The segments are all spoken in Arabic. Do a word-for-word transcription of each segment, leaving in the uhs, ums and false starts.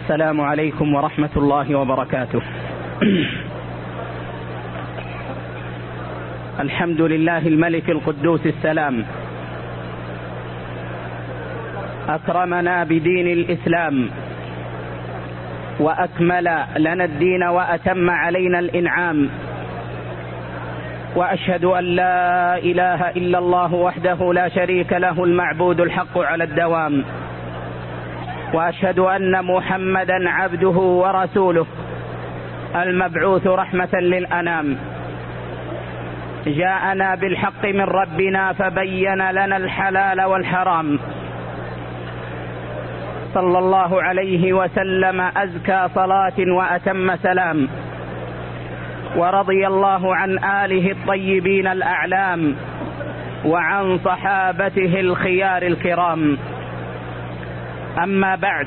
السلام عليكم ورحمة الله وبركاته. الحمد لله الملك القدوس السلام، أكرمنا بدين الإسلام وأكمل لنا الدين وأتم علينا الإنعام، وأشهد أن لا إله إلا الله وحده لا شريك له المعبود الحق على الدوام، وأشهد أن محمدا عبده ورسوله المبعوث رحمة للأنام، جاءنا بالحق من ربنا فبين لنا الحلال والحرام، صلى الله عليه وسلم أزكى صلاة وأتم سلام، ورضي الله عن آله الطيبين الأعلام وعن صحابته الخيار الكرام. أما بعد،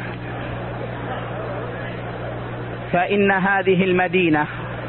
فإن هذه المدينة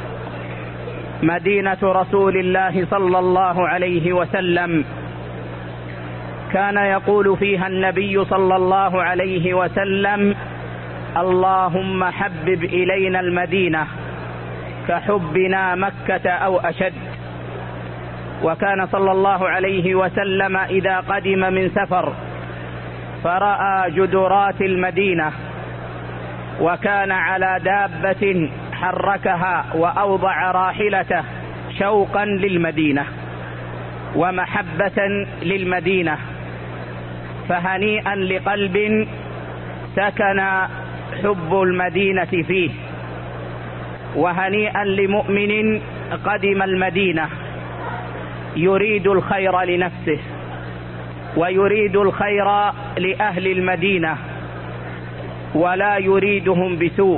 مدينة رسول الله صلى الله عليه وسلم، كان يقول فيها النبي صلى الله عليه وسلم: اللهم حبب إلينا المدينة كحبنا مكة أو أشد. وكان صلى الله عليه وسلم إذا قدم من سفر فرأى جدرات المدينة وكان على دابة حركها وأوضع راحلته شوقا للمدينة ومحبة للمدينة، فهنيئا لقلب سكن حب المدينة فيه، وهنيئا لمؤمن قدم المدينة يريد الخير لنفسه ويريد الخير لأهل المدينة ولا يريدهم بسوء،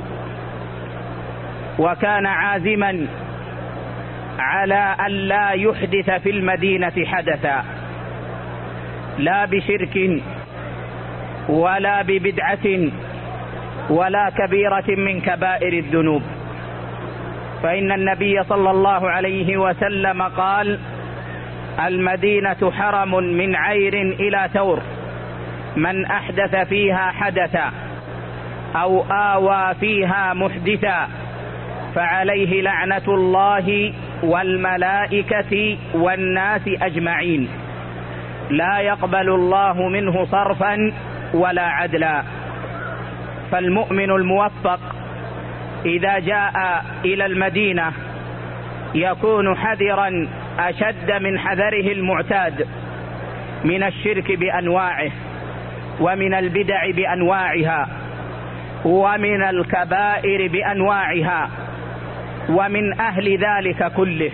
وكان عازما على أن لا يحدث في المدينة حدثا، لا بشرك ولا ببدعة ولا كبيرة من كبائر الذنوب. فإن النبي صلى الله عليه وسلم قال: المدينة حرم من عير إلى ثور، من أحدث فيها حدثا أو آوى فيها محدثا فعليه لعنة الله والملائكة والناس أجمعين، لا يقبل الله منه صرفا ولا عدلا. فالمؤمن الموفق إذا جاء إلى المدينة يكون حذرا أشد من حذره المعتاد من الشرك بأنواعه ومن البدع بأنواعها ومن الكبائر بأنواعها ومن أهل ذلك كله.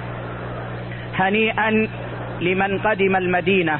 هنيئا لمن قدم المدينة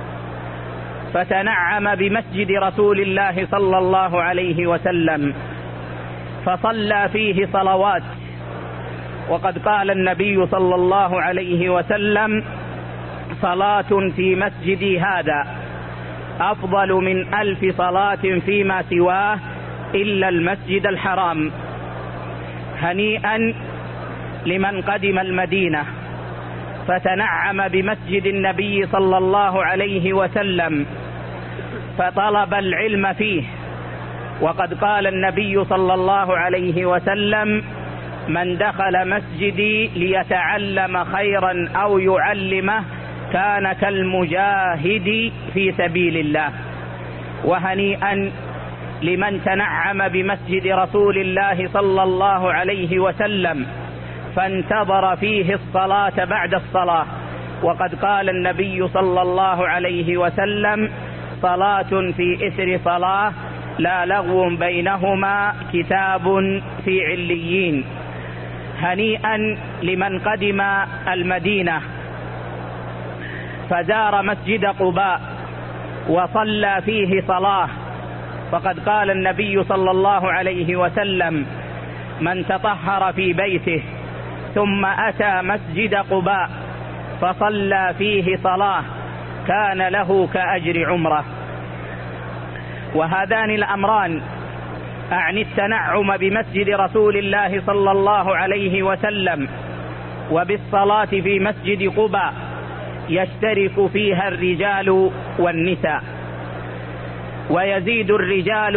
فتنعم بمسجد رسول الله صلى الله عليه وسلم فصلى فيه صلوات، وقد قال النبي صلى الله عليه وسلم: صلاة في مسجدي هذا أفضل من ألف صلاة فيما سواه إلا المسجد الحرام. هنيئا لمن قدم المدينة فتنعم بمسجد النبي صلى الله عليه وسلم فطلب العلم فيه، وقد قال النبي صلى الله عليه وسلم: من دخل مسجدي ليتعلم خيرا أو يعلمه كان كالمجاهد في سبيل الله. وهنيئا لمن تنعم بمسجد رسول الله صلى الله عليه وسلم فانتظر فيه الصلاة بعد الصلاة، وقد قال النبي صلى الله عليه وسلم: صلاة في إثر صلاة لا لغو بينهما كتاب في عليين. هنيئا لمن قدم المدينة فزار مسجد قباء وصلى فيه صلاة، فقد قال النبي صلى الله عليه وسلم: من تطهر في بيته ثم أتى مسجد قباء فصلى فيه صلاة كان له كأجر عمره. وهذان الأمران، أعني التنعم بمسجد رسول الله صلى الله عليه وسلم وبالصلاة في مسجد قباء، يشترك فيها الرجال والنساء، ويزيد الرجال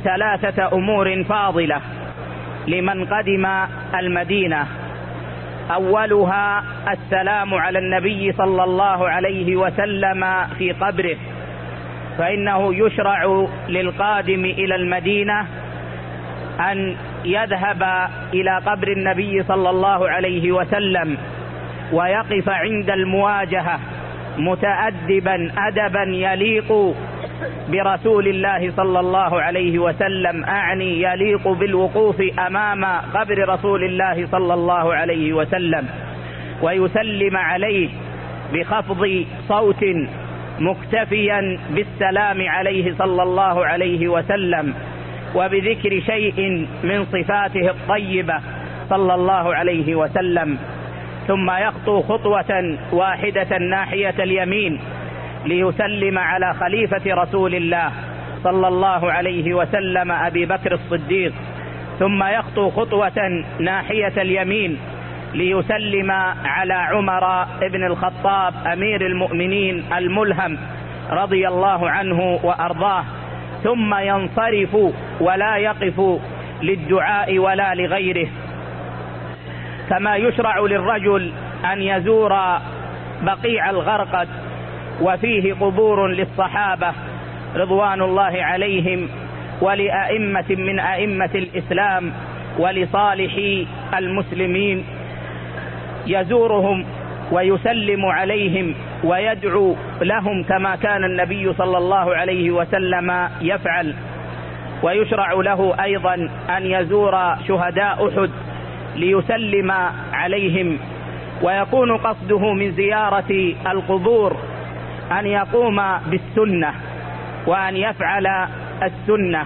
ثلاثة أمور فاضلة لمن قدم المدينة. أولها السلام على النبي صلى الله عليه وسلم في قبره، فإنه يشرع للقادم إلى المدينة أن يذهب إلى قبر النبي صلى الله عليه وسلم ويقف عند المواجهة متأدبا أدبا يليق برسول الله صلى الله عليه وسلم، أعني يليق بالوقوف أمام قبر رسول الله صلى الله عليه وسلم، ويسلم عليه بخفض صوت مكتفيا بالسلام عليه صلى الله عليه وسلم، وبذكر شيء من صفاته الطيبة صلى الله عليه وسلم، ثم يخطو خطوة واحدة ناحية اليمين ليسلم على خليفة رسول الله صلى الله عليه وسلم أبي بكر الصديق، ثم يخطو خطوة ناحية اليمين ليسلم على عمر بن الخطاب أمير المؤمنين الملهم رضي الله عنه وأرضاه، ثم ينصرف ولا يقف للدعاء ولا لغيره. كما يشرع للرجل أن يزور بقيع الغرقد وفيه قبور للصحابة رضوان الله عليهم ولأئمة من أئمة الإسلام ولصالح المسلمين، يزورهم ويسلم عليهم ويدعو لهم كما كان النبي صلى الله عليه وسلم يفعل. ويشرع له أيضا أن يزور شهداء أحد ليسلم عليهم، ويكون قصده من زيارة القبور أن يقوم بالسنة وأن يفعل السنة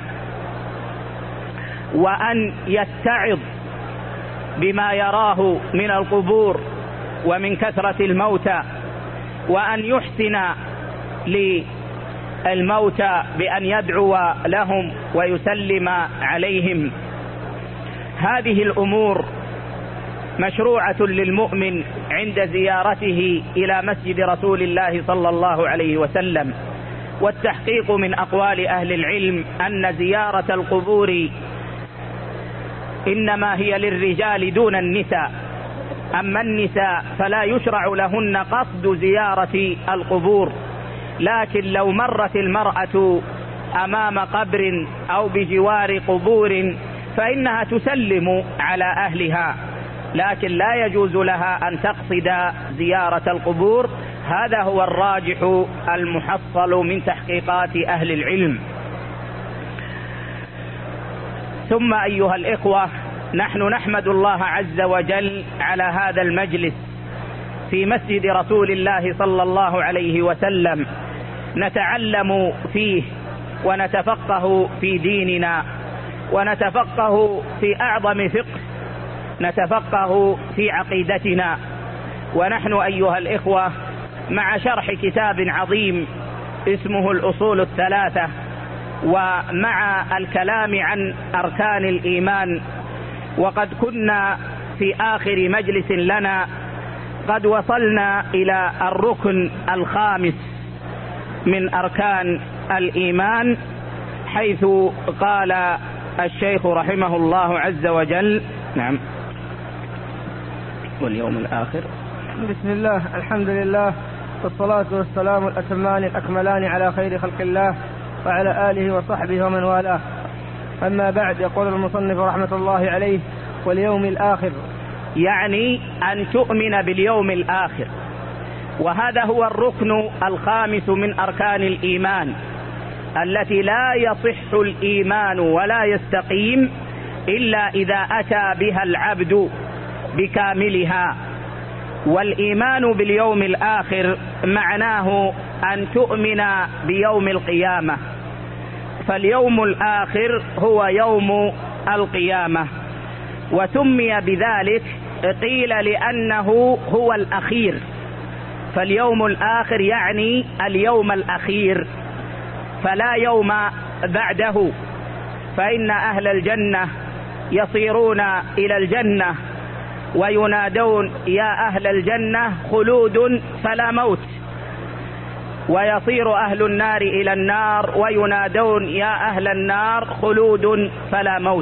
وأن يتعظ بما يراه من القبور ومن كثرة الموتى، وأن يحسن للموتى بأن يدعو لهم ويسلم عليهم. هذه الأمور مشروعة للمؤمن عند زيارته إلى مسجد رسول الله صلى الله عليه وسلم. والتحقيق من أقوال أهل العلم أن زيارة القبور إنما هي للرجال دون النساء، أما النساء فلا يشرع لهن قصد زيارة القبور، لكن لو مرت المرأة أمام قبر أو بجوار قبور فإنها تسلم على أهلها، لكن لا يجوز لها أن تقصد زيارة القبور. هذا هو الراجح المحصل من تحقيقات أهل العلم. ثم أيها الإخوة، نحن نحمد الله عز وجل على هذا المجلس في مسجد رسول الله صلى الله عليه وسلم، نتعلم فيه ونتفقه في ديننا، ونتفقه في أعظم فقه، نتفقه في عقيدتنا. ونحن أيها الإخوة مع شرح كتاب عظيم اسمه الأصول الثلاثة، ومع الكلام عن أركان الإيمان، وقد كنا في آخر مجلس لنا قد وصلنا إلى الركن الخامس من أركان الإيمان، حيث قال الشيخ رحمه الله عز وجل: نعم. واليوم الآخر. بسم الله، الحمد لله، والصلاة والسلام الأتمان الأكملان على خير خلق الله وعلى آله وصحبه ومن والاه. أما بعد، يقول المصنف رحمة الله عليه: واليوم الآخر، يعني أن تؤمن باليوم الآخر، وهذا هو الركن الخامس من أركان الإيمان التي لا يصح الإيمان ولا يستقيم إلا إذا أتى بها العبد بكاملها. والإيمان باليوم الآخر معناه أن تؤمن بيوم القيامة، فاليوم الآخر هو يوم القيامة، وسمي بذلك قيل لأنه هو الأخير، فاليوم الآخر يعني اليوم الأخير، فلا يوم بعده، فإن أهل الجنة يصيرون إلى الجنة وينادون: يا أهل الجنة خلود فلا موت، ويصير أهل النار إلى النار وينادون يا أهل النار خلود فلا موت.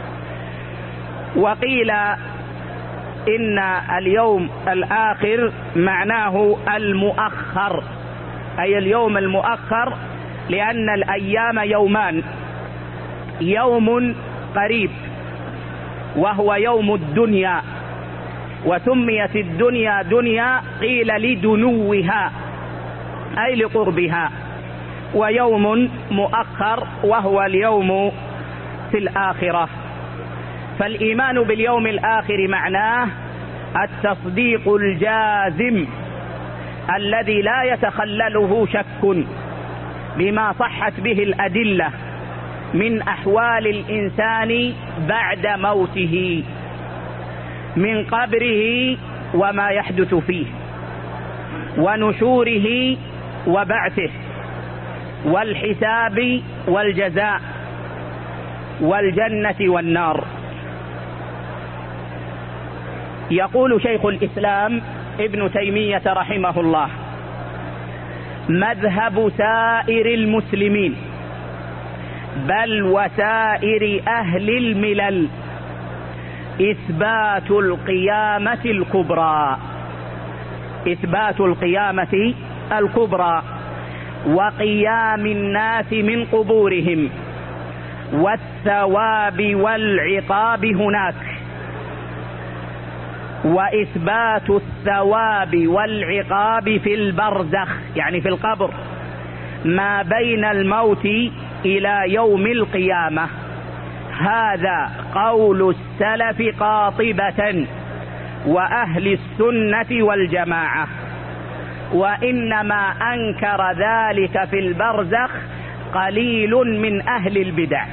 وقيل إن اليوم الآخر معناه المؤخر، أي اليوم المؤخر، لأن الأيام يومان، يوم قريب وهو يوم الدنيا، وسميت الدنيا دنيا قيل لدنوها أي لقربها، ويوم مؤخر وهو اليوم في الآخرة. فالإيمان باليوم الآخر معناه التصديق الجازم الذي لا يتخلله شك بما صحت به الأدلة من أحوال الإنسان بعد موته، من قبره وما يحدث فيه، ونشوره وبعثه، والحساب والجزاء، والجنة والنار. يقول شيخ الإسلام ابن تيمية رحمه الله: مذهب سائر المسلمين بل وسائر أهل الملل إثبات القيامة الكبرى، إثبات القيامة الكبرى وقيام الناس من قبورهم والثواب والعقاب هناك، وإثبات الثواب والعقاب في البرزخ يعني في القبر ما بين الموت إلى يوم القيامة. هذا قول السلف قاطبة وأهل السنة والجماعة، وإنما أنكر ذلك في البرزخ قليل من أهل البدع،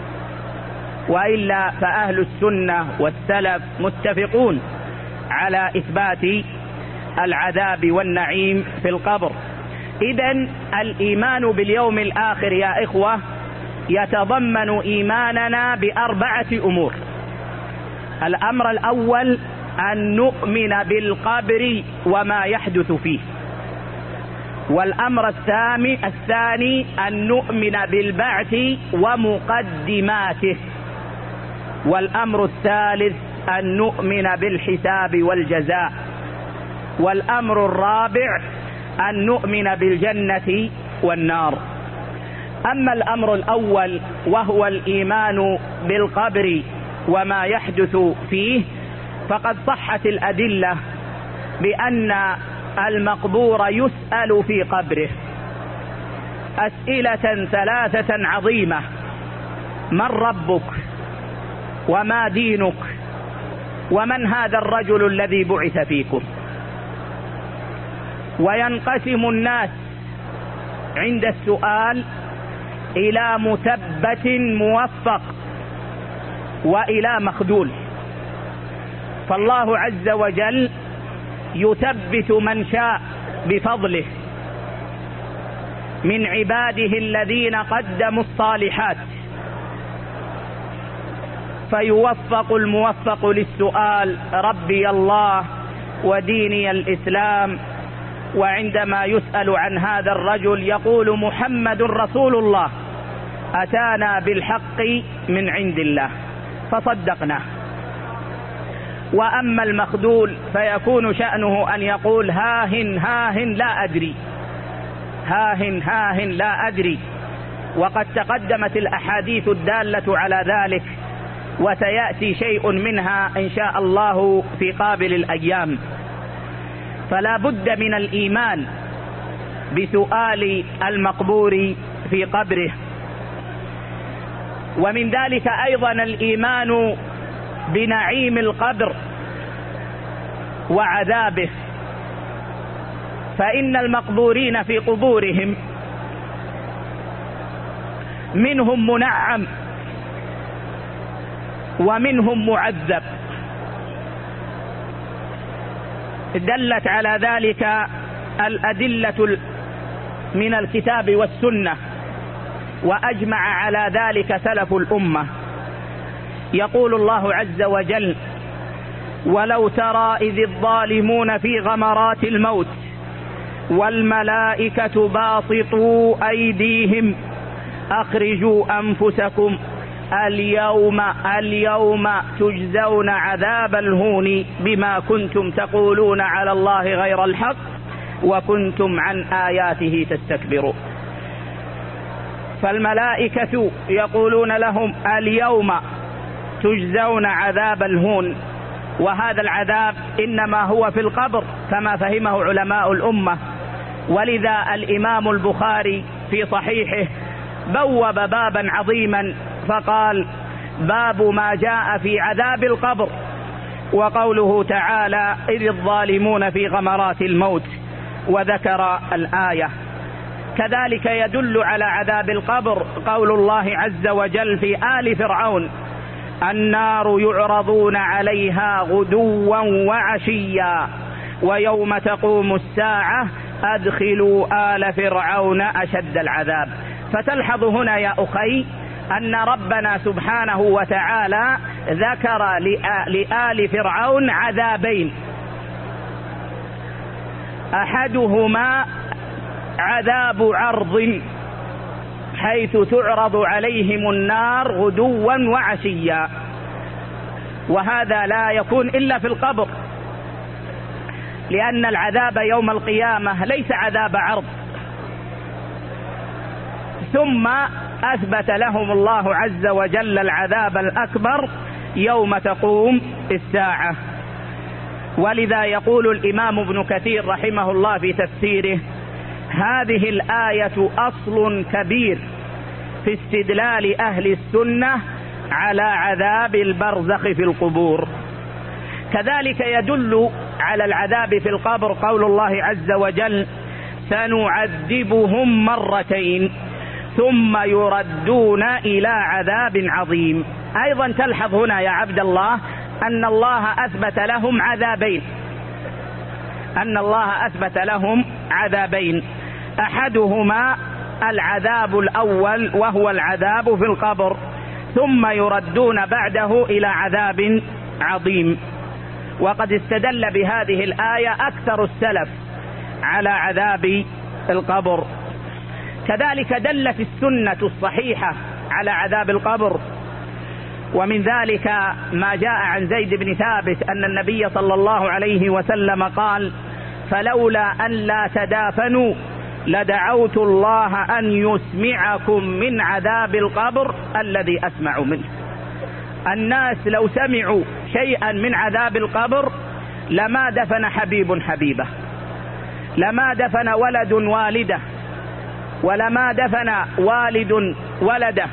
وإلا فأهل السنة والسلف متفقون على إثبات العذاب والنعيم في القبر. إذن الإيمان باليوم الآخر يا إخوة يتضمن إيماننا بأربعة أمور. الأمر الأول أن نؤمن بالقبر وما يحدث فيه، والأمر الثاني أن نؤمن بالبعث ومقدماته، والأمر الثالث أن نؤمن بالحساب والجزاء، والأمر الرابع أن نؤمن بالجنة والنار. أما الأمر الأول وهو الإيمان بالقبر وما يحدث فيه، فقد صحت الأدلة بأن المقبور يسأل في قبره أسئلة ثلاثة عظيمة: من ربك؟ وما دينك؟ ومن هذا الرجل الذي بعث فيكم؟ وينقسم الناس عند السؤال إلى مثبت موفق وإلى مخذول. فالله عز وجل يثبت من شاء بفضله من عباده الذين قدموا الصالحات، فيوفق الموفق للسؤال: ربي الله وديني الإسلام. وعندما يسأل عن هذا الرجل يقول: محمد رسول الله أتانا بالحق من عند الله فصدقناه. وأما المخذول فيكون شأنه أن يقول: هاهن هاهن لا أدري، هاهن هاهن لا أدري. وقد تقدمت الأحاديث الدالة على ذلك، وسيأتي شيء منها إن شاء الله في قابل الأيام. فلا بد من الإيمان بسؤال المقبور في قبره. ومن ذلك أيضا الإيمان بنعيم القبر وعذابه، فإن المقبورين في قبورهم منهم منعم ومنهم معذب. دلت على ذلك الأدلة من الكتاب والسنة، وأجمع على ذلك سلف الأمة. يقول الله عز وجل: ولو ترى إذ الظالمون في غمرات الموت والملائكة باسطوا أيديهم أخرجوا أنفسكم اليوم اليوم تجزون عذاب الهون بما كنتم تقولون على الله غير الحق وكنتم عن آياته تستكبرون. فالملائكة يقولون لهم اليوم تجزون عذاب الهون، وهذا العذاب إنما هو في القبر كما فهمه علماء الأمة. ولذا الإمام البخاري في صحيحه بوب بابا عظيما فقال: باب ما جاء في عذاب القبر، وقوله تعالى: إذ الظالمون في غمرات الموت، وذكر الآية. كذلك يدل على عذاب القبر قول الله عز وجل في آل فرعون: النار يعرضون عليها غدوا وعشيا ويوم تقوم الساعة أدخلوا آل فرعون أشد العذاب. فتلحظ هنا يا أخي أن ربنا سبحانه وتعالى ذكر لآل فرعون عذابين، أحدهما عذاب عرض حيث تعرض عليهم النار غدوا وعشيا، وهذا لا يكون إلا في القبر، لأن العذاب يوم القيامة ليس عذاب عرض. ثم أثبت لهم الله عز وجل العذاب الأكبر يوم تقوم الساعة. ولذا يقول الإمام ابن كثير رحمه الله في تفسيره: هذه الآية أصل كبير في استدلال أهل السنة على عذاب البرزخ في القبور. كذلك يدل على العذاب في القبر قول الله عز وجل: سنعذبهم مرتين ثم يردون إلى عذاب عظيم. أيضا تلحظ هنا يا عبد الله أن الله أثبت لهم عذابين أن الله أثبت لهم عذابين أحدهما العذاب الأول وهو العذاب في القبر، ثم يردون بعده إلى عذاب عظيم. وقد استدل بهذه الآية أكثر السلف على عذاب القبر. كذلك دلت السنة الصحيحة على عذاب القبر، ومن ذلك ما جاء عن زيد بن ثابت أن النبي صلى الله عليه وسلم قال: فلولا أن لا تدافنوا لدعوت الله أن يسمعكم من عذاب القبر الذي أسمع منه. الناس لو سمعوا شيئا من عذاب القبر لما دفن حبيب حبيبه، لما دفن ولد والده، ولما دفن والد ولده،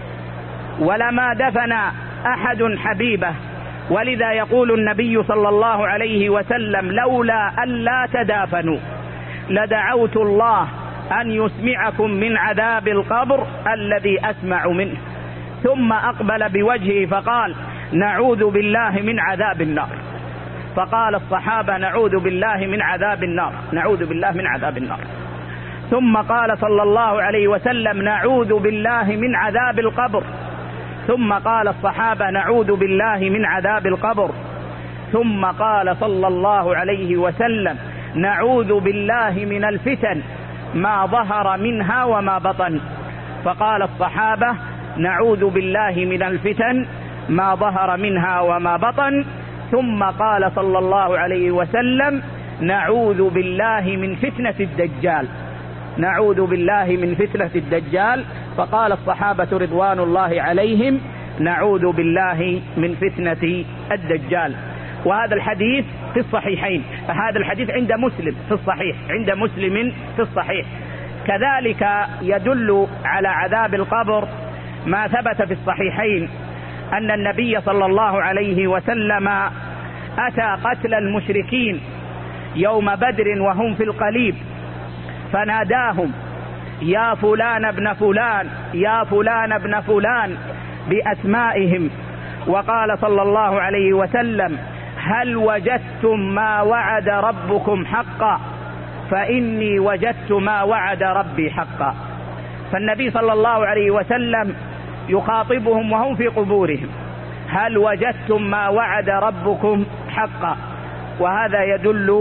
ولما دفن أحد حبيبه. ولذا يقول النبي صلى الله عليه وسلم: لولا أن لا تدافنوا لدعوت الله أن يسمعكم من عذاب القبر الذي أسمع منه. ثم أقبل بوجهه فقال: نعوذ بالله من عذاب النار. فقال الصحابة: نعوذ بالله من عذاب النار، نعوذ بالله من عذاب النار. ثم قال صلى الله عليه وسلم: نعوذ بالله من عذاب القبر. ثم قال الصحابة: نعوذ بالله من عذاب القبر. ثم قال صلى الله عليه وسلم: نعوذ بالله من الفتن ما ظهر منها وما بطن. فقال الصحابة: نعوذ بالله من الفتن ما ظهر منها وما بطن. ثم قال صلى الله عليه وسلم: نعوذ بالله من فتنة الدجال، نعوذ بالله من فتنة الدجال. فقال الصحابة رضوان الله عليهم: نعوذ بالله من فتنة الدجال. وهذا الحديث في الصحيحين، هذا الحديث عند مسلم في الصحيح، عند مسلم في الصحيح. كذلك يدل على عذاب القبر ما ثبت في الصحيحين أن النبي صلى الله عليه وسلم أتى قتل المشركين يوم بدر وهم في القليب، فناداهم: يا فلان ابن فلان، يا فلان ابن فلان، بأسمائهم. وقال صلى الله عليه وسلم: هل وجدتم ما وعد ربكم حقا؟ فإني وجدت ما وعد ربي حقا. فالنبي صلى الله عليه وسلم يخاطبهم وهم في قبورهم: هل وجدتم ما وعد ربكم حقا؟ وهذا يدل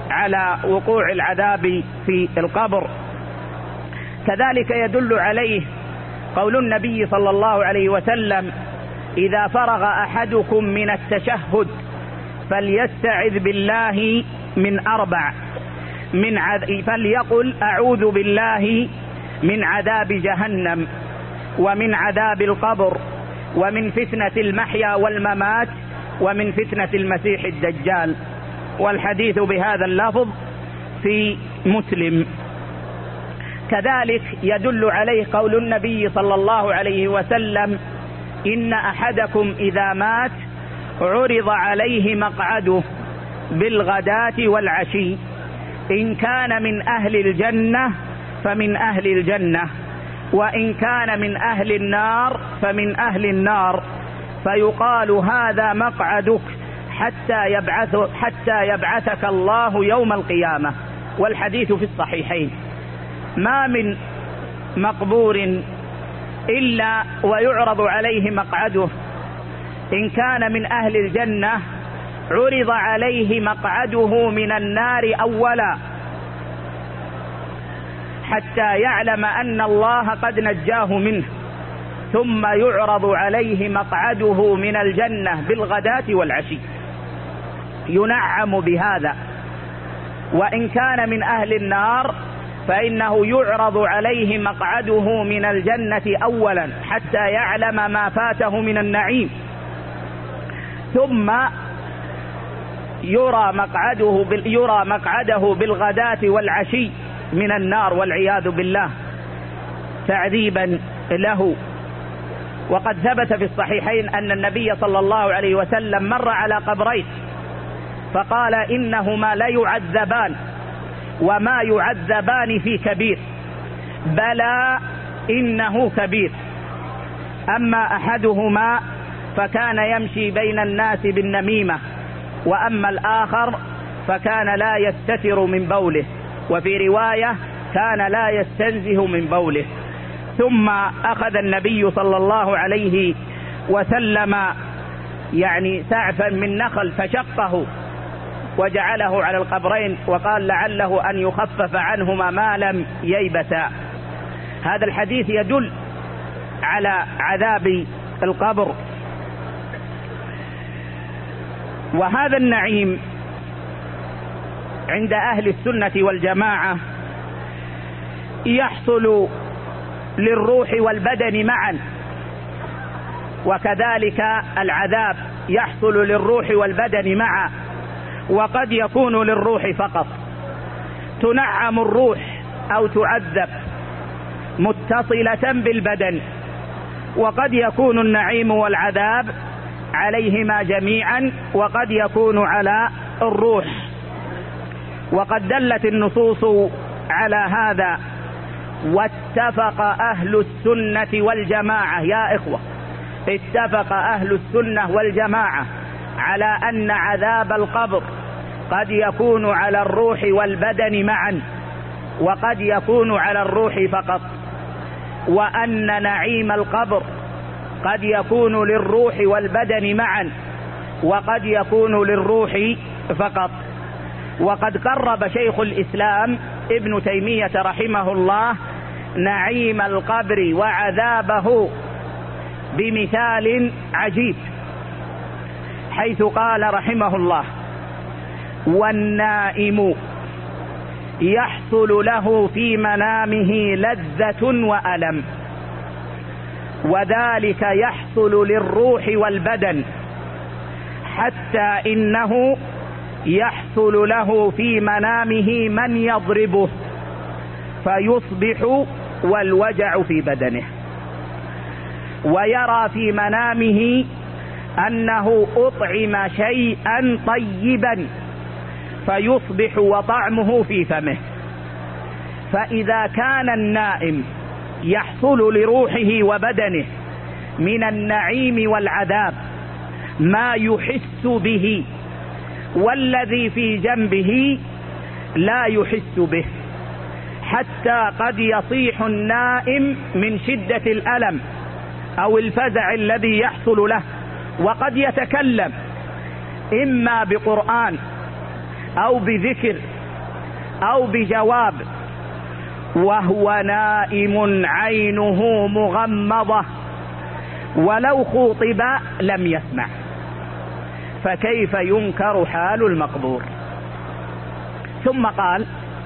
على وقوع العذاب في القبر. كذلك يدل عليه قول النبي صلى الله عليه وسلم: إذا فرغ أحدكم من التشهد فليستعذ بالله من أربع، من عذ... فليقل: أعوذ بالله من عذاب جهنم، ومن عذاب القبر، ومن فتنة المحيا والممات، ومن فتنة المسيح الدجال. والحديث بهذا اللفظ في مسلم. كذلك يدل عليه قول النبي صلى الله عليه وسلم: إن أحدكم إذا مات عرض عليه مقعده بالغداة والعشي، إن كان من أهل الجنة فمن أهل الجنة، وإن كان من أهل النار فمن أهل النار، فيقال: هذا مقعدك حتى يبعث حتى يبعثك الله يوم القيامة. والحديث في الصحيحين. ما من مقبور إلا ويعرض عليه مقعده، إن كان من أهل الجنة عرض عليه مقعده من النار أولا حتى يعلم أن الله قد نجاه منه، ثم يعرض عليه مقعده من الجنة بالغداة والعشي، ينعم بهذا. وإن كان من أهل النار فإنه يعرض عليه مقعده من الجنة أولا حتى يعلم ما فاته من النعيم، ثم يرى مقعده يرى مقعده بالغداة والعشي من النار والعياذ بالله تعذيبا له. وقد ثبت في الصحيحين أن النبي صلى الله عليه وسلم مر على قبرين فقال: إنهما لا يعذبان وما يعذبان في كبير، بلى إنه كبير. أما أحدهما فكان يمشي بين الناس بالنميمة، وأما الآخر فكان لا يستتر من بوله، وفي رواية كان لا يستنزه من بوله. ثم أخذ النبي صلى الله عليه وسلم يعني سعفا من نخل فشقه وجعله على القبرين، وقال: لعله أن يخفف عنهما ما لم ييبسا. هذا الحديث يدل على عذاب القبر. وهذا النعيم عند أهل السنة والجماعة يحصل للروح والبدن معا، وكذلك العذاب يحصل للروح والبدن معا، وقد يكون للروح فقط. تنعم الروح أو تعذب متصلة بالبدن، وقد يكون النعيم والعذاب عليهما جميعا، وقد يكون على الروح. وقد دلت النصوص على هذا، واتفق أهل السنة والجماعة يا إخوة، اتفق أهل السنة والجماعة على أن عذاب القبر قد يكون على الروح والبدن معا، وقد يكون على الروح فقط، وأن نعيم القبر قد يكون للروح والبدن معا، وقد يكون للروح فقط. وقد قرب شيخ الإسلام ابن تيمية رحمه الله نعيم القبر وعذابه بمثال عجيب، حيث قال رحمه الله: والنائم يحصل له في منامه لذة وألم، وذلك يحصل للروح والبدن، حتى إنه يحصل له في منامه من يضربه فيصبح والوجع في بدنه، ويرى في منامه أنه أطعم شيئا طيبا فيصبح وطعمه في فمه. فإذا كان النائم يحصل لروحه وبدنه من النعيم والعذاب ما يحس به، والذي في جنبه لا يحس به، حتى قد يصيح النائم من شدة الألم أو الفزع الذي يحصل له، وقد يتكلم إما بقرآن أو بذكر أو بجواب وهو نائم عينه مغمضة ولو خوطب لم يسمع، فكيف ينكر حال المقبور؟ ثم قال: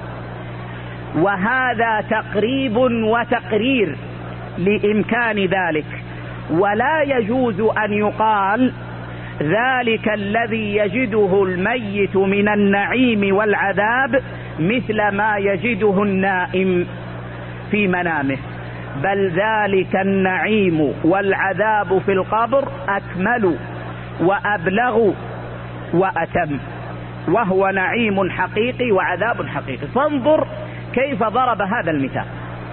وهذا تقريب وتقرير لإمكان ذلك، ولا يجوز أن يقال ذلك الذي يجده الميت من النعيم والعذاب مثل ما يجده النائم في منامه، بل ذلك النعيم والعذاب في القبر أكمل وأبلغ وأتم، وهو نعيم حقيقي وعذاب حقيقي. فانظر كيف ضرب هذا المثال.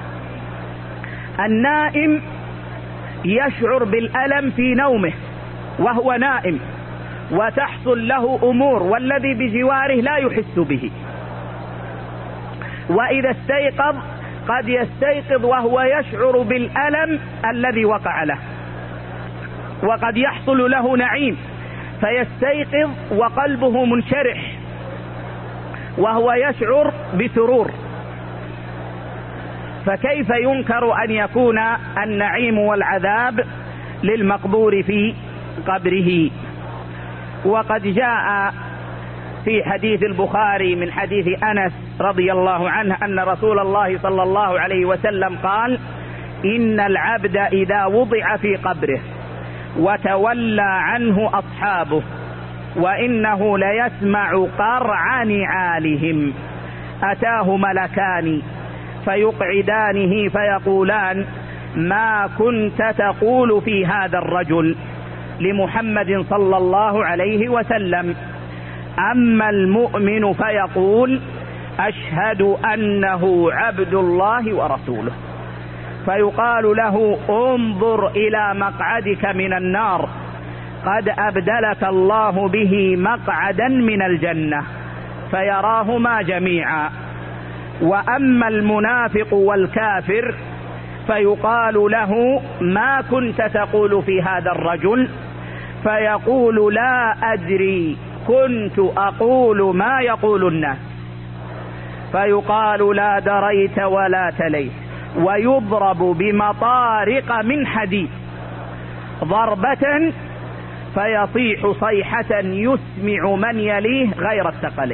النائم يشعر بالألم في نومه وهو نائم وتحصل له أمور والذي بجواره لا يحس به، وإذا استيقظ قد يستيقظ وهو يشعر بالألم الذي وقع له، وقد يحصل له نعيم فيستيقظ وقلبه منشرح وهو يشعر بسرور، فكيف ينكر أن يكون النعيم والعذاب للمقبور في قبره؟ وقد جاء في حديث البخاري من حديث أنس رضي الله عنه أن رسول الله صلى الله عليه وسلم قال: إن العبد إذا وضع في قبره وتولى عنه أصحابه وإنه ليسمع قرع نعالهم أتاه ملكان فيقعدانه فيقولان: ما كنت تقول في هذا الرجل؟ لمحمد صلى الله عليه وسلم: أما المؤمن فيقول: أشهد أنه عبد الله ورسوله. فيقال له: انظر إلى مقعدك من النار قد أبدلك الله به مقعدا من الجنة، فيراهما جميعا. وأما المنافق والكافر فيقال له: ما كنت تقول في هذا الرجل؟ فيقول: لا أدري، كنت أقول ما يقول الناس. فيقال: لا دريت ولا تليت، ويضرب بمطارق من حديد ضربة فيصيح صيحة يسمع من يليه غير الثقلين.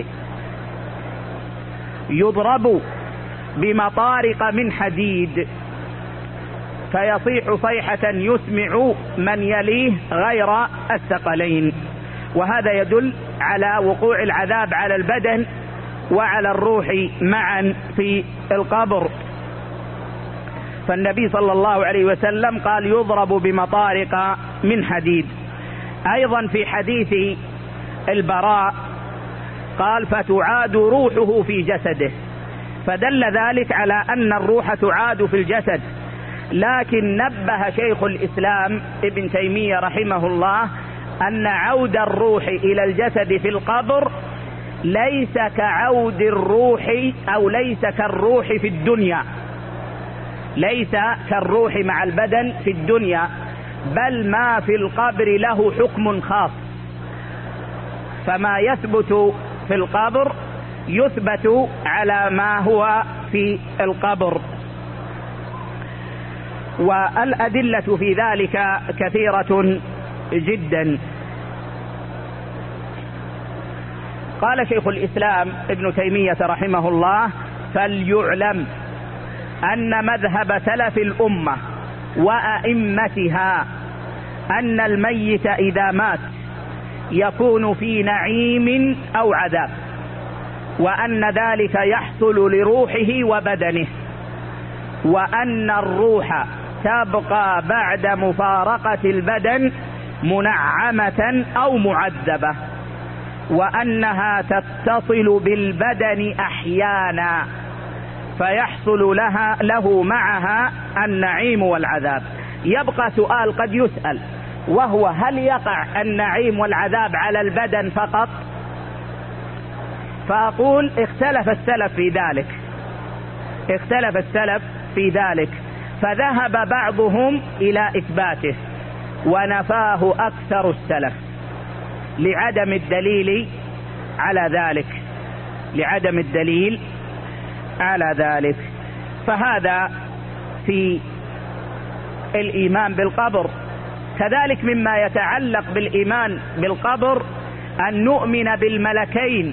يضرب بمطارق من حديد فيصيح صيحة يسمع من يليه غير الثقلين. وهذا يدل على وقوع العذاب على البدن وعلى الروح معا في القبر. فالنبي صلى الله عليه وسلم قال: يضرب بمطارق من حديد. أيضا في حديث البراء قال: فتعاد روحه في جسده، فدل ذلك على أن الروح تعاد في الجسد. لكن نبه شيخ الإسلام ابن تيمية رحمه الله أن عود الروح إلى الجسد في القبر ليس كعود الروح أو ليس كالروح في الدنيا، ليس كالروح مع البدن في الدنيا، بل ما في القبر له حكم خاص. فما يثبت في القبر يثبت على ما هو في القبر. والأدلة في ذلك كثيرة جدا. قال شيخ الإسلام ابن تيمية رحمه الله: فليعلم أن مذهب سلف الأمة وأئمتها أن الميت إذا مات يكون في نعيم أو عذاب، وأن ذلك يحصل لروحه وبدنه، وأن الروح تبقى بعد مفارقة البدن منعمة أو معذبة، وأنها تتصل بالبدن أحيانا فيحصل لها له معها النعيم والعذاب. يبقى سؤال قد يسأل، وهو: هل يقع النعيم والعذاب على البدن فقط؟ فأقول: اختلف السلف في ذلك، اختلف السلف في ذلك، فذهب بعضهم إلى إثباته ونفاه أكثر السلف لعدم الدليل على ذلك، لعدم الدليل على ذلك. فهذا في الإيمان بالقبر. كذلك مما يتعلق بالإيمان بالقبر أن نؤمن بالملكين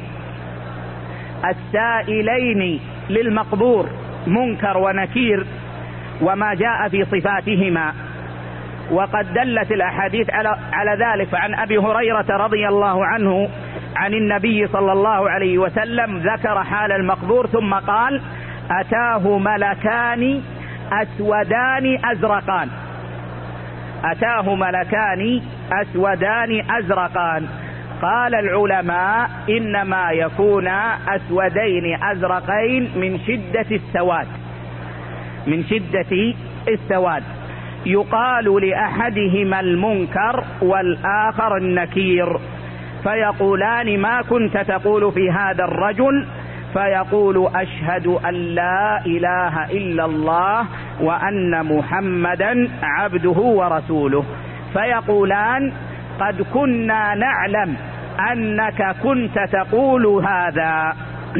السائلين للمقبور منكر ونكير وما جاء في صفاتهما، وقد دلت الأحاديث على, على ذلك. عن أبي هريرة رضي الله عنه عن النبي صلى الله عليه وسلم ذكر حال المقبور ثم قال: أتاه ملكان أسودان أزرقان. أتاه ملكان أسودان أزرقان. قال العلماء: إنما يكون أسودين أزرقين من شدة السواد، من شدة السواد. يقال لأحدهما المنكر والآخر النكير، فيقولان: ما كنت تقول في هذا الرجل؟ فيقول: أشهد أن لا إله إلا الله وأن محمدا عبده ورسوله. فيقولان: قد كنا نعلم أنك كنت تقول هذا.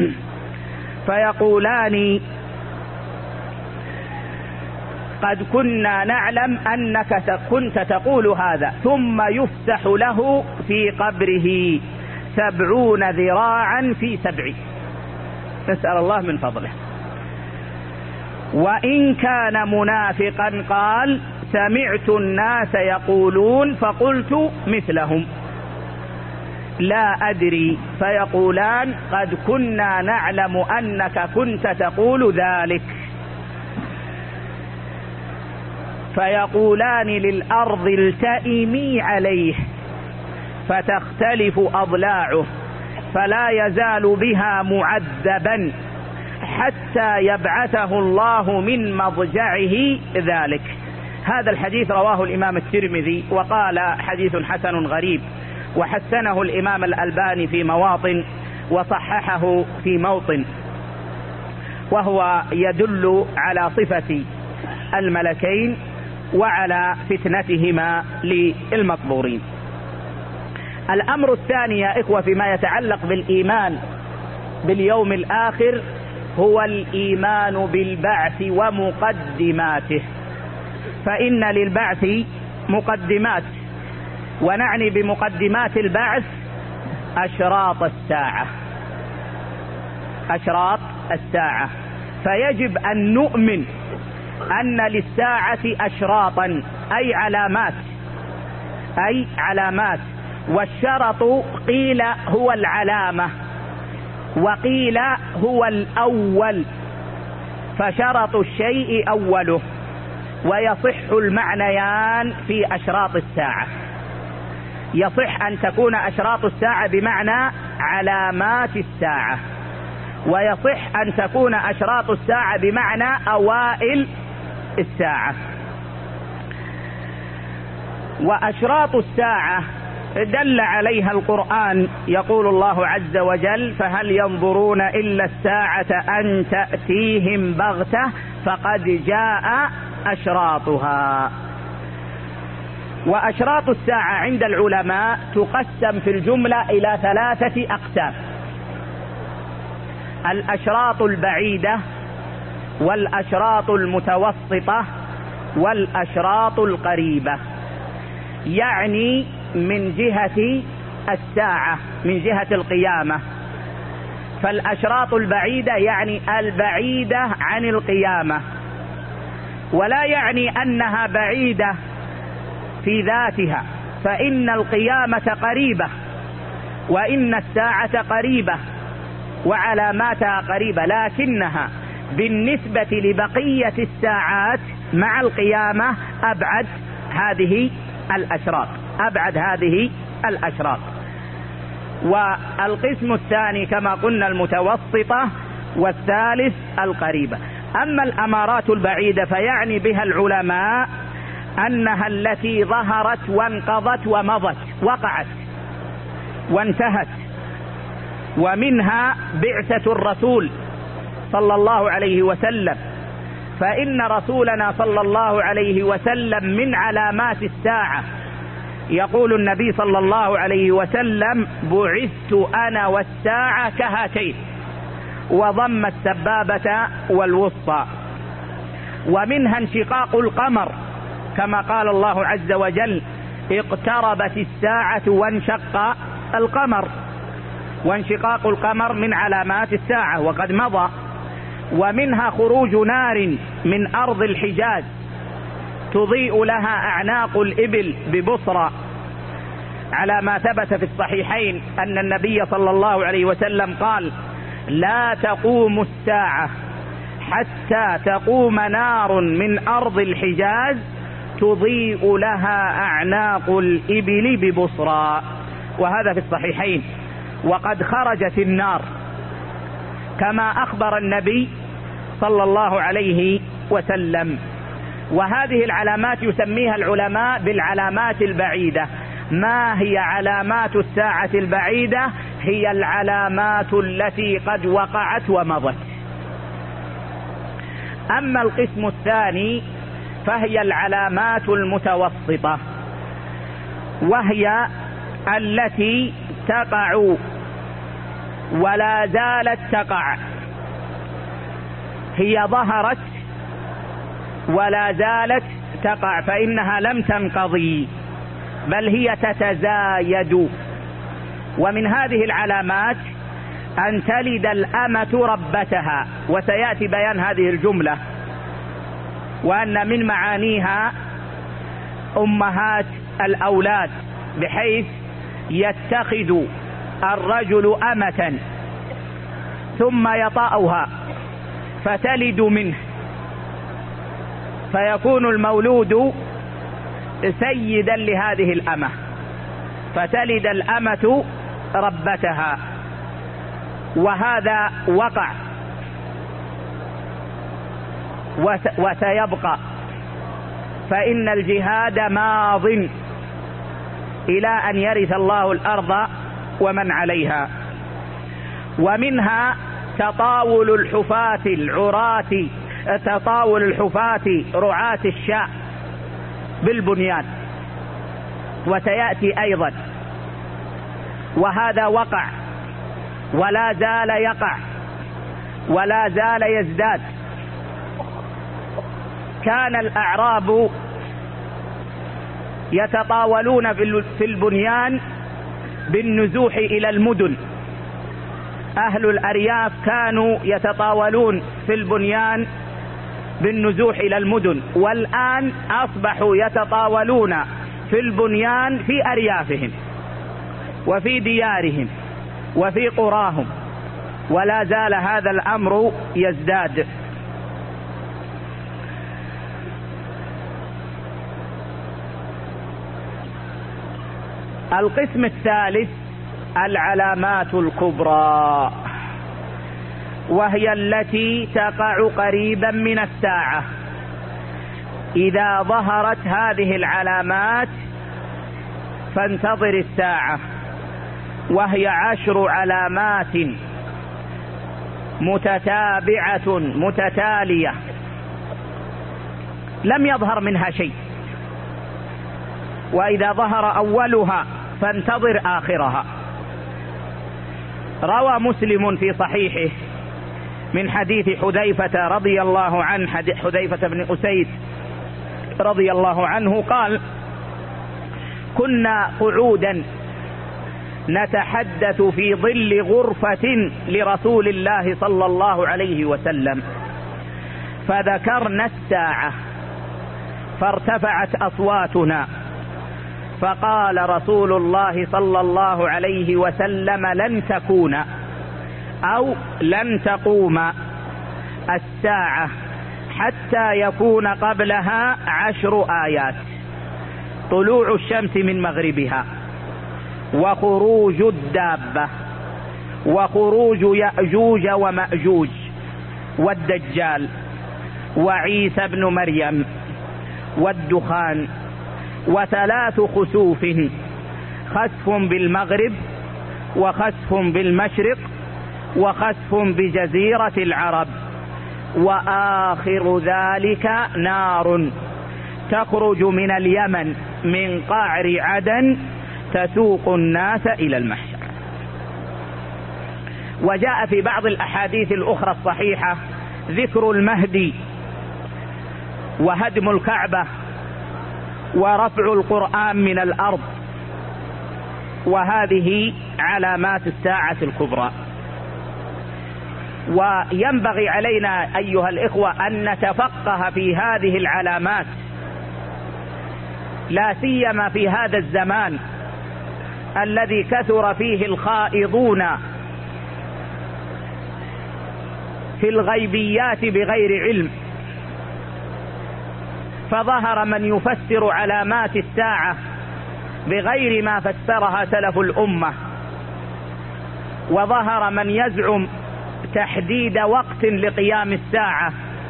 فيقولان: قد كنا نعلم أنك كنت تقول هذا. ثم يفتح له في قبره سبعون ذراعا في سبع. نسأل الله من فضله. وإن كان منافقا قال: سمعت الناس يقولون فقلت مثلهم لا أدري. فيقولان: قد كنا نعلم أنك كنت تقول ذلك. فيقولان للأرض: التئمي عليه، فتختلف أضلاعه، فلا يزال بها معذبا حتى يبعثه الله من مضجعه ذلك. هذا الحديث رواه الإمام الترمذي وقال: حديث حسن غريب، وحسنه الإمام الألباني في مواطن وصححه في موطن، وهو يدل على صفة الملكين وعلى فتنتهما للمقبورين. الأمر الثاني يا إخوة فيما يتعلق بالإيمان باليوم الآخر هو الإيمان بالبعث ومقدماته. فإن للبعث مقدمات، ونعني بمقدمات البعث أشراط الساعة، أشراط الساعة. فيجب أن نؤمن أن للساعة أشراطا، أي علامات، أي علامات. والشرط قيل هو العلامة وقيل هو الأول، فشرط الشيء أوله. ويصح المعنيان في أشراط الساعة. يصح أن تكون أشراط الساعة بمعنى علامات الساعة، ويصح أن تكون أشراط الساعة بمعنى أوائل الساعة. وأشراط الساعة دل عليها القرآن، يقول الله عز وجل: فهل ينظرون إلا الساعة أن تأتيهم بغتة فقد جاء أشراطها. وأشراط الساعة عند العلماء تقسم في الجملة إلى ثلاثة أقسام: الأشراط البعيدة، والأشراط المتوسطة، والأشراط القريبة. يعني من جهة الساعة، من جهة القيامة. فالأشراط البعيدة يعني البعيدة عن القيامة، ولا يعني أنها بعيدة في ذاتها، فإن القيامة قريبة، وإن الساعة قريبة، وعلاماتها قريبة، لكنها بالنسبة لبقية الساعات مع القيامة أبعد هذه الأشراط، أبعد هذه الأشراط. والقسم الثاني كما قلنا المتوسطة، والثالث القريبة. أما الأمارات البعيدة فيعني بها العلماء أنها التي ظهرت وانقضت ومضت، وقعت وانتهت. ومنها بعثة الرسول صلى الله عليه وسلم، فإن رسولنا صلى الله عليه وسلم من علامات الساعة. يقول النبي صلى الله عليه وسلم: بعثت أنا والساعة كهاتين. وضم السبابة والوسطى. ومنها انشقاق القمر كما قال الله عز وجل: اقتربت الساعة وانشق القمر. وانشقاق القمر من علامات الساعة وقد مضى. ومنها خروج نار من أرض الحجاز تضيء لها أعناق الإبل ببصرى، على ما ثبت في الصحيحين أن النبي صلى الله عليه وسلم قال: لا تقوم الساعة حتى تقوم نار من أرض الحجاز تضيء لها أعناق الإبل ببصرى. وهذا في الصحيحين. وقد خرجت النار كما أخبر النبي صلى الله عليه وسلم. وهذه العلامات يسميها العلماء بالعلامات البعيدة. ما هي علامات الساعة البعيدة؟ هي العلامات التي قد وقعت ومضت. أما القسم الثاني فهي العلامات المتوسطة، وهي التي تقع ولا زالت تقع. هي ظهرت ولا زالت تقع، فإنها لم تنقضي بل هي تتزايد. ومن هذه العلامات أن تلد الأمة ربتها، وسيأتي بيان هذه الجملة، وأن من معانيها أمهات الأولاد، بحيث يتخذ الرجل أمة ثم يطأها فتلد منه، فيكون المولود سيدا لهذه الأمة، فتلد الأمة ربتها. وهذا وقع وسيبقى، فإن الجهاد ماض إلى أن يرث الله الأرض ومن عليها. ومنها تطاول الحفاة العراة تطاول الحفاة رعاة الشاء بالبنيان، وسيأتي أيضا. وهذا وقع ولا زال يقع ولا زال يزداد. كان الأعراب يتطاولون في البنيان بالنزوح إلى المدن. أهل الأرياف كانوا يتطاولون في البنيان بالنزوح إلى المدن، والآن أصبحوا يتطاولون في البنيان في أريافهم وفي ديارهم وفي قراهم، ولا زال هذا الأمر يزداد. القسم الثالث العلامات الكبرى، وهي التي تقع قريبا من الساعة. إذا ظهرت هذه العلامات فانتظر الساعة، وهي عشر علامات متتابعة متتالية لم يظهر منها شيء. وإذا ظهر أولها فانتظر آخرها. روى مسلم في صحيحه من حديث حذيفة رضي الله عنه، حذيفة بن أسيد رضي الله عنه قال: كنا قعودا نتحدث في ظل غرفة لرسول الله صلى الله عليه وسلم، فذكرنا الساعة فارتفعت أصواتنا، فقال رسول الله صلى الله عليه وسلم: لن تكون أو لن تقوم الساعة حتى يكون قبلها عشر آيات: طلوع الشمس من مغربها، وخروج الدابة، وخروج يأجوج ومأجوج، والدجال، وعيسى بن مريم، والدخان، وثلاث خسوف: خسف بالمغرب، وخسف بالمشرق، وخسف بجزيرة العرب، وآخر ذلك نار تخرج من اليمن من قعر عدن تسوق الناس إلى المحشر. وجاء في بعض الأحاديث الأخرى الصحيحة ذكر المهدي وهدم الكعبة ورفع القرآن من الأرض، وهذه علامات الساعة الكبرى. وينبغي علينا أيها الإخوة أن نتفقه في هذه العلامات، لا سيما في هذا الزمان الذي كثر فيه الخائضون في الغيبيات بغير علم، فظهر من يفسر علامات الساعة بغير ما فسرها سلف الأمة، وظهر من يزعم تحديد وقت لقيام الساعة،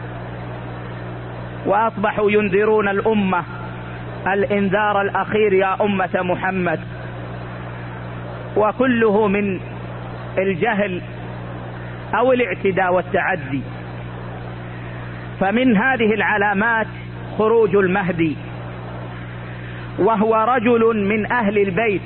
وأصبحوا ينذرون الأمة الإنذار الأخير يا أمة محمد، وكله من الجهل أو الاعتداء والتعدي. فمن هذه العلامات خروج المهدي، وهو رجل من أهل البيت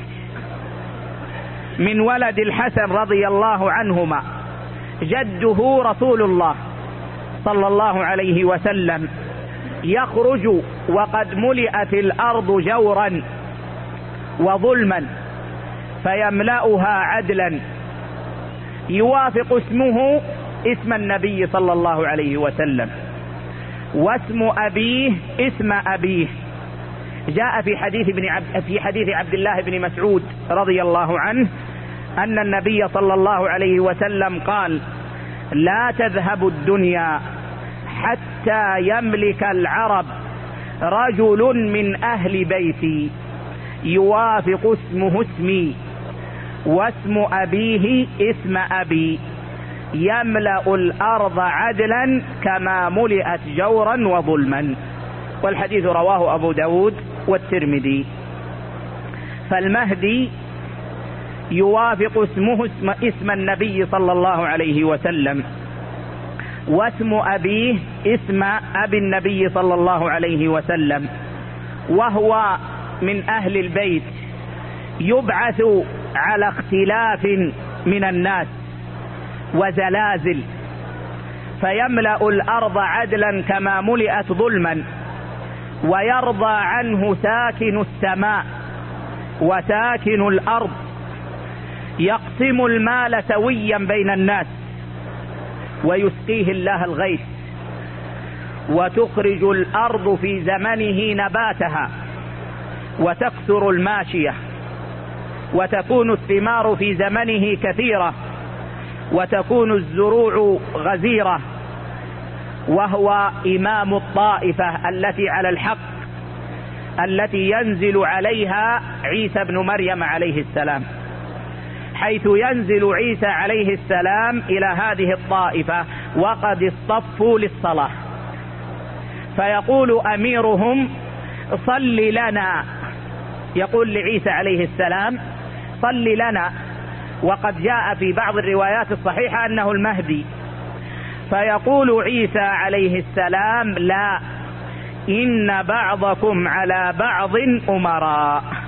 من ولد الحسن رضي الله عنهما، جده رسول الله صلى الله عليه وسلم، يخرج وقد ملئت الأرض جورا وظلما فيملأها عدلا، يوافق اسمه اسم النبي صلى الله عليه وسلم، واسم أبيه اسم أبيه. جاء في حديث ابن عبد في حديث عبد الله بن مسعود رضي الله عنه أن النبي صلى الله عليه وسلم قال: لا تذهب الدنيا حتى يملك العرب رجل من أهل بيتي يوافق اسمه اسمي واسم أبيه اسم أبي، يملأ الأرض عدلا كما ملئت جورا وظلما. والحديث رواه أبو داود والترمذي. فالمهدي يوافق اسمه اسم, اسم النبي صلى الله عليه وسلم، واسم أبيه اسم أبي النبي صلى الله عليه وسلم، وهو من أهل البيت، يبعث على اختلاف من الناس وزلازل، فيملأ الأرض عدلا كما ملئت ظلما، ويرضى عنه ساكن السماء وساكن الأرض، يقسم المال سويا بين الناس، ويسقيه الله الغيث، وتخرج الأرض في زمنه نباتها، وتكثر الماشية، وتكون الثمار في زمنه كثيرة، وتكون الزروع غزيرة، وهو إمام الطائفة التي على الحق، التي ينزل عليها عيسى بن مريم عليه السلام، حيث ينزل عيسى عليه السلام إلى هذه الطائفة وقد اصطفوا للصلاة، فيقول أميرهم: صل لنا، يقول لعيسى عليه السلام: صل لنا. وقد جاء في بعض الروايات الصحيحة أنه المهدي، فيقول عيسى عليه السلام: لا، إن بعضكم على بعض أمراء.